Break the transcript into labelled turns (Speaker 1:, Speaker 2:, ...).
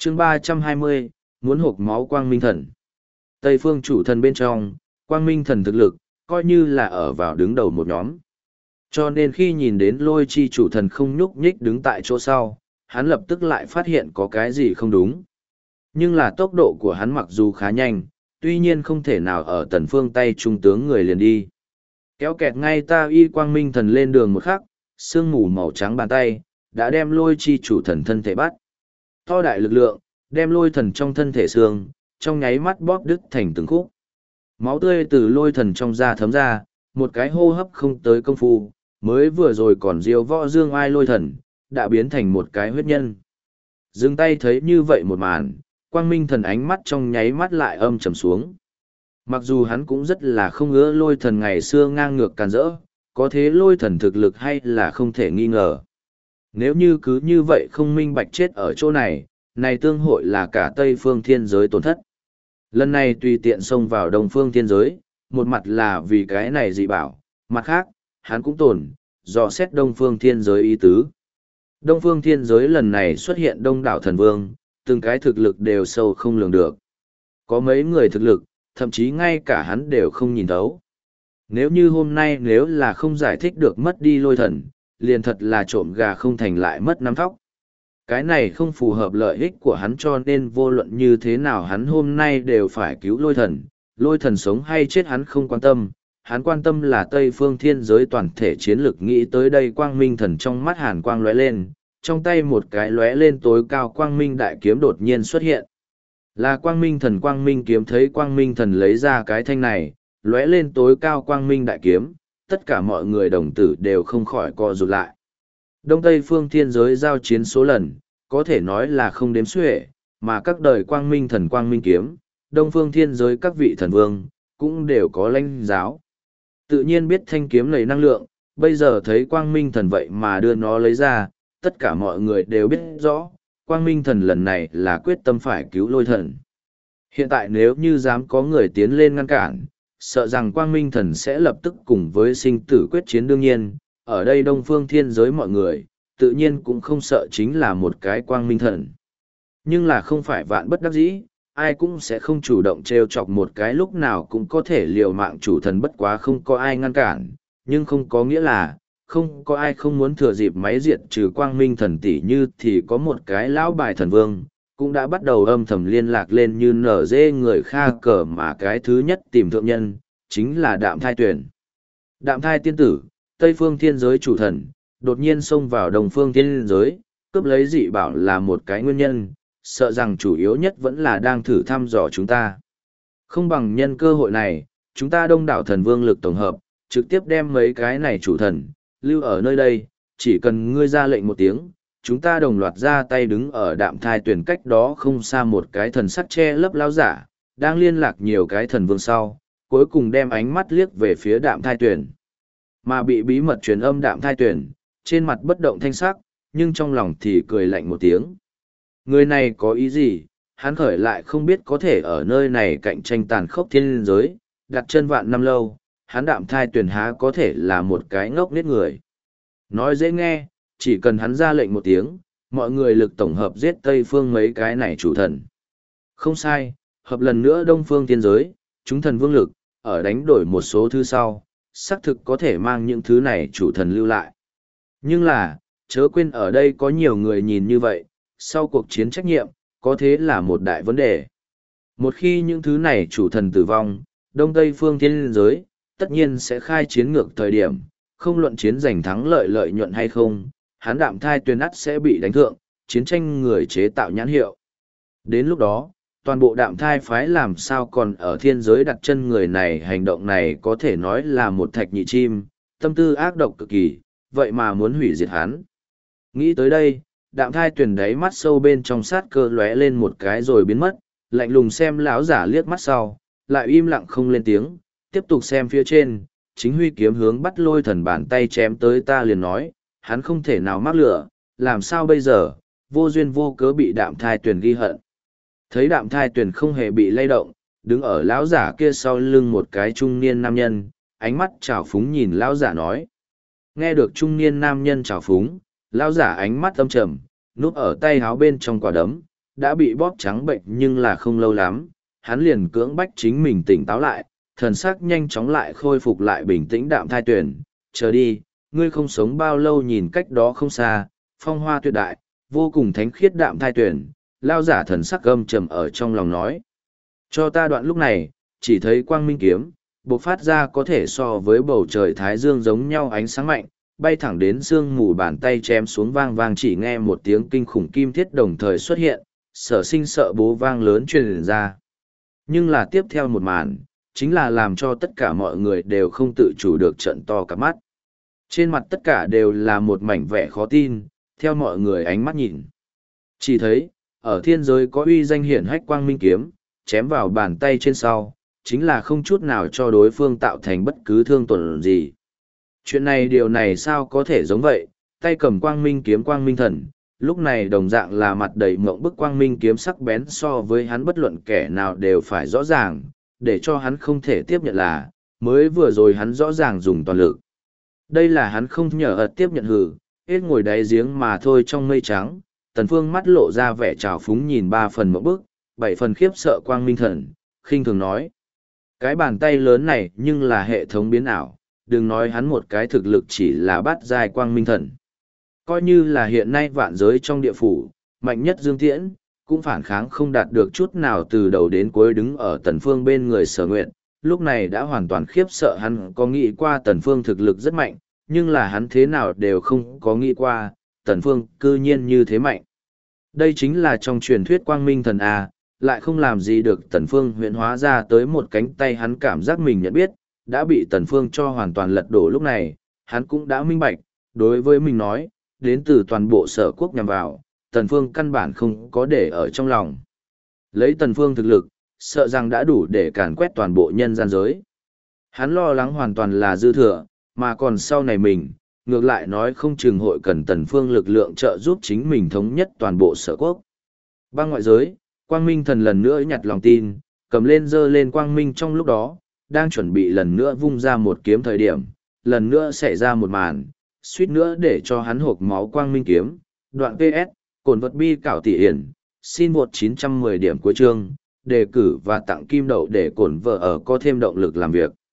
Speaker 1: chương 320, muốn hộp máu quang minh thần. Tây phương chủ thần bên trong, quang minh thần thực lực, coi như là ở vào đứng đầu một nhóm. Cho nên khi nhìn đến lôi chi chủ thần không nhúc nhích đứng tại chỗ sau, hắn lập tức lại phát hiện có cái gì không đúng. Nhưng là tốc độ của hắn mặc dù khá nhanh, tuy nhiên không thể nào ở tần phương tay trung tướng người liền đi. Kéo kẹt ngay ta y quang minh thần lên đường một khắc, sương mù màu trắng bàn tay, đã đem lôi chi chủ thần thân thể bắt. To đại lực lượng, đem lôi thần trong thân thể xương, trong nháy mắt bóp đứt thành từng khúc. Máu tươi từ lôi thần trong da thấm ra, một cái hô hấp không tới công phu, mới vừa rồi còn diêu võ dương ai lôi thần, đã biến thành một cái huyết nhân. Dừng tay thấy như vậy một màn, quang minh thần ánh mắt trong nháy mắt lại âm trầm xuống. Mặc dù hắn cũng rất là không ngứa lôi thần ngày xưa ngang ngược càn rỡ, có thế lôi thần thực lực hay là không thể nghi ngờ. Nếu như cứ như vậy không minh bạch chết ở chỗ này, này tương hội là cả Tây phương thiên giới tổn thất. Lần này tùy tiện xông vào Đông phương thiên giới, một mặt là vì cái này dị bảo, mặt khác, hắn cũng tổn, dò xét Đông phương thiên giới ý tứ. Đông phương thiên giới lần này xuất hiện đông đảo thần vương, từng cái thực lực đều sâu không lường được. Có mấy người thực lực, thậm chí ngay cả hắn đều không nhìn thấu. Nếu như hôm nay nếu là không giải thích được mất đi lôi thần, liền thật là trộm gà không thành lại mất nắm thóc. Cái này không phù hợp lợi ích của hắn cho nên vô luận như thế nào hắn hôm nay đều phải cứu lôi thần sống hay chết hắn không quan tâm, hắn quan tâm là Tây phương thiên giới toàn thể chiến lực nghĩ tới đây quang minh thần trong mắt hàn quang lóe lên, trong tay một cái lóe lên tối cao quang minh đại kiếm đột nhiên xuất hiện. Là quang minh kiếm thấy quang minh thần lấy ra cái thanh này, lóe lên tối cao quang minh đại kiếm, tất cả mọi người đồng tử đều không khỏi co rụt lại. Đông Tây phương thiên giới giao chiến số lần, có thể nói là không đếm xuể, mà các đời quang minh thần quang minh kiếm, Đông phương thiên giới các vị thần vương, cũng đều có lãnh giáo. Tự nhiên biết thanh kiếm lấy năng lượng, bây giờ thấy quang minh thần vậy mà đưa nó lấy ra, tất cả mọi người đều biết rõ, quang minh thần lần này là quyết tâm phải cứu lôi thần. Hiện tại nếu như dám có người tiến lên ngăn cản, sợ rằng quang minh thần sẽ lập tức cùng với sinh tử quyết chiến đương nhiên, ở đây đông phương thiên giới mọi người, tự nhiên cũng không sợ chính là một cái quang minh thần. Nhưng là không phải vạn bất đắc dĩ, ai cũng sẽ không chủ động trêu chọc một cái lúc nào cũng có thể liều mạng chủ thần bất quá không có ai ngăn cản, nhưng không có nghĩa là, không có ai không muốn thừa dịp máy diệt trừ quang minh thần tỷ như thì có một cái lão bài thần vương, cũng đã bắt đầu âm thầm liên lạc lên như nở dê người kha cờ mà cái thứ nhất tìm thượng nhân, chính là Đạm Thai Tuyển. Đạm Thai tiên tử, Tây phương thiên giới chủ thần, đột nhiên xông vào Đông phương thiên giới, cướp lấy dị bảo là một cái nguyên nhân, sợ rằng chủ yếu nhất vẫn là đang thử thăm dò chúng ta. Không bằng nhân cơ hội này, chúng ta đông đảo thần vương lực tổng hợp, trực tiếp đem mấy cái này chủ thần, lưu ở nơi đây, chỉ cần ngươi ra lệnh một tiếng, chúng ta đồng loạt ra tay đứng ở Đạm Thai Tuyển cách đó không xa một cái thần sắc che lấp lão giả, đang liên lạc nhiều cái thần vương sau, cuối cùng đem ánh mắt liếc về phía Đạm Thai Tuyển. Mà bị bí mật truyền âm Đạm Thai Tuyển, trên mặt bất động thanh sắc, nhưng trong lòng thì cười lạnh một tiếng. Người này có ý gì, hắn khởi lại không biết có thể ở nơi này cạnh tranh tàn khốc thiên giới, đặt chân vạn năm lâu, hắn Đạm Thai Tuyển há có thể là một cái ngốc nghếch người. Nói dễ nghe, chỉ cần hắn ra lệnh một tiếng, mọi người lực tổng hợp giết Tây phương mấy cái này chủ thần. Không sai, hợp lần nữa Đông phương thiên giới, chúng thần vương lực, ở đánh đổi một số thứ sau, xác thực có thể mang những thứ này chủ thần lưu lại. Nhưng là, chớ quên ở đây có nhiều người nhìn như vậy, sau cuộc chiến trách nhiệm, có thế là một đại vấn đề. Một khi những thứ này chủ thần tử vong, Đông Tây phương thiên giới, tất nhiên sẽ khai chiến ngược thời điểm, không luận chiến giành thắng lợi nhuận hay không, hắn Đạm Thai Tuyển ắt sẽ bị đánh thượng, chiến tranh người chế tạo nhãn hiệu. Đến lúc đó, toàn bộ Đạm Thai phái làm sao còn ở thiên giới đặt chân người này hành động này có thể nói là một thạch nhị chim, tâm tư ác độc cực kỳ, vậy mà muốn hủy diệt hắn. Nghĩ tới đây, Đạm Thai Tuyển đáy mắt sâu bên trong sát cơ lóe lên một cái rồi biến mất, lạnh lùng xem lão giả liếc mắt sau, lại im lặng không lên tiếng, tiếp tục xem phía trên, chính huy kiếm hướng bắt lôi thần bàn tay chém tới ta liền nói, hắn không thể nào mắc lửa, làm sao bây giờ, vô duyên vô cớ bị Đạm Thai Tuyển ghi hận. Thấy Đạm Thai Tuyển không hề bị lay động, đứng ở lão giả kia sau lưng một cái trung niên nam nhân, ánh mắt trào phúng nhìn lão giả nói. Nghe được trung niên nam nhân trào phúng, lão giả ánh mắt âm trầm, núp ở tay háo bên trong quả đấm, đã bị bóp trắng bệnh nhưng là không lâu lắm, hắn liền cưỡng bách chính mình tỉnh táo lại, thần sắc nhanh chóng lại khôi phục lại bình tĩnh đạm thai tuyển, chờ đi, ngươi không sống bao lâu nhìn cách đó không xa, phong hoa tuyệt đại, vô cùng thánh khiết đạm thai tuyển, lao giả thần sắc gâm trầm ở trong lòng nói. Cho ta đoạn lúc này, chỉ thấy quang minh kiếm, bộc phát ra có thể so với bầu trời thái dương giống nhau ánh sáng mạnh, bay thẳng đến sương mù bàn tay chém xuống vang vang chỉ nghe một tiếng kinh khủng kim thiết đồng thời xuất hiện, sở sinh sợ bố vang lớn truyền ra. Nhưng là tiếp theo một màn, chính là làm cho tất cả mọi người đều không tự chủ được trận to cả mắt. Trên mặt tất cả đều là một mảnh vẻ khó tin, theo mọi người ánh mắt nhìn. Chỉ thấy, ở thiên giới có uy danh hiển hách quang minh kiếm, chém vào bàn tay trên sau, chính là không chút nào cho đối phương tạo thành bất cứ thương tổn gì. Chuyện này điều này sao có thể giống vậy, tay cầm quang minh kiếm quang minh thần, lúc này đồng dạng là mặt đầy mộng bức quang minh kiếm sắc bén so với hắn bất luận kẻ nào đều phải rõ ràng, để cho hắn không thể tiếp nhận là, mới vừa rồi hắn rõ ràng dùng toàn lực. Đây là hắn không nhờ ật tiếp nhận hử, hết ngồi đáy giếng mà thôi trong mây trắng, Tần Phương mắt lộ ra vẻ trào phúng nhìn 3 phần mộng bức, 7 phần khiếp sợ quang minh thần, khinh thường nói. Cái bàn tay lớn này nhưng là hệ thống biến ảo, đừng nói hắn một cái thực lực chỉ là bát giai quang minh thần. Coi như là hiện nay vạn giới trong địa phủ, mạnh nhất Dương Tiễn, cũng phản kháng không đạt được chút nào từ đầu đến cuối đứng ở Tần Phương bên người Sở Nguyệt, lúc này đã hoàn toàn khiếp sợ hắn có nghĩ qua Tần Phương thực lực rất mạnh, nhưng là hắn thế nào đều không có nghĩ qua, Tần Phương cư nhiên như thế mạnh. Đây chính là trong truyền thuyết quang minh thần A, lại không làm gì được Tần Phương huyễn hóa ra tới một cánh tay hắn cảm giác mình nhận biết, đã bị Tần Phương cho hoàn toàn lật đổ lúc này, hắn cũng đã minh bạch, đối với mình nói, đến từ toàn bộ sở quốc nhằm vào, Tần Phương căn bản không có để ở trong lòng. Lấy Tần Phương thực lực, sợ rằng đã đủ để càn quét toàn bộ nhân gian giới. Hắn lo lắng hoàn toàn là dư thừa, mà còn sau này mình, ngược lại nói không chừng hội cần Tần Phương lực lượng trợ giúp chính mình thống nhất toàn bộ sở quốc. Băng ngoại giới, Quang Minh thần lần nữa nhặt lòng tin, cầm lên giơ lên Quang Minh trong lúc đó, đang chuẩn bị lần nữa vung ra một kiếm thời điểm, lần nữa xảy ra một màn, suýt nữa để cho hắn hộc máu Quang Minh kiếm, đoạn PS, cổn vật bi cảo tỷ hiển, xin một 910 điểm cuối chương, đề cử và tặng kim đậu để cổn vợ ở có thêm động lực làm việc.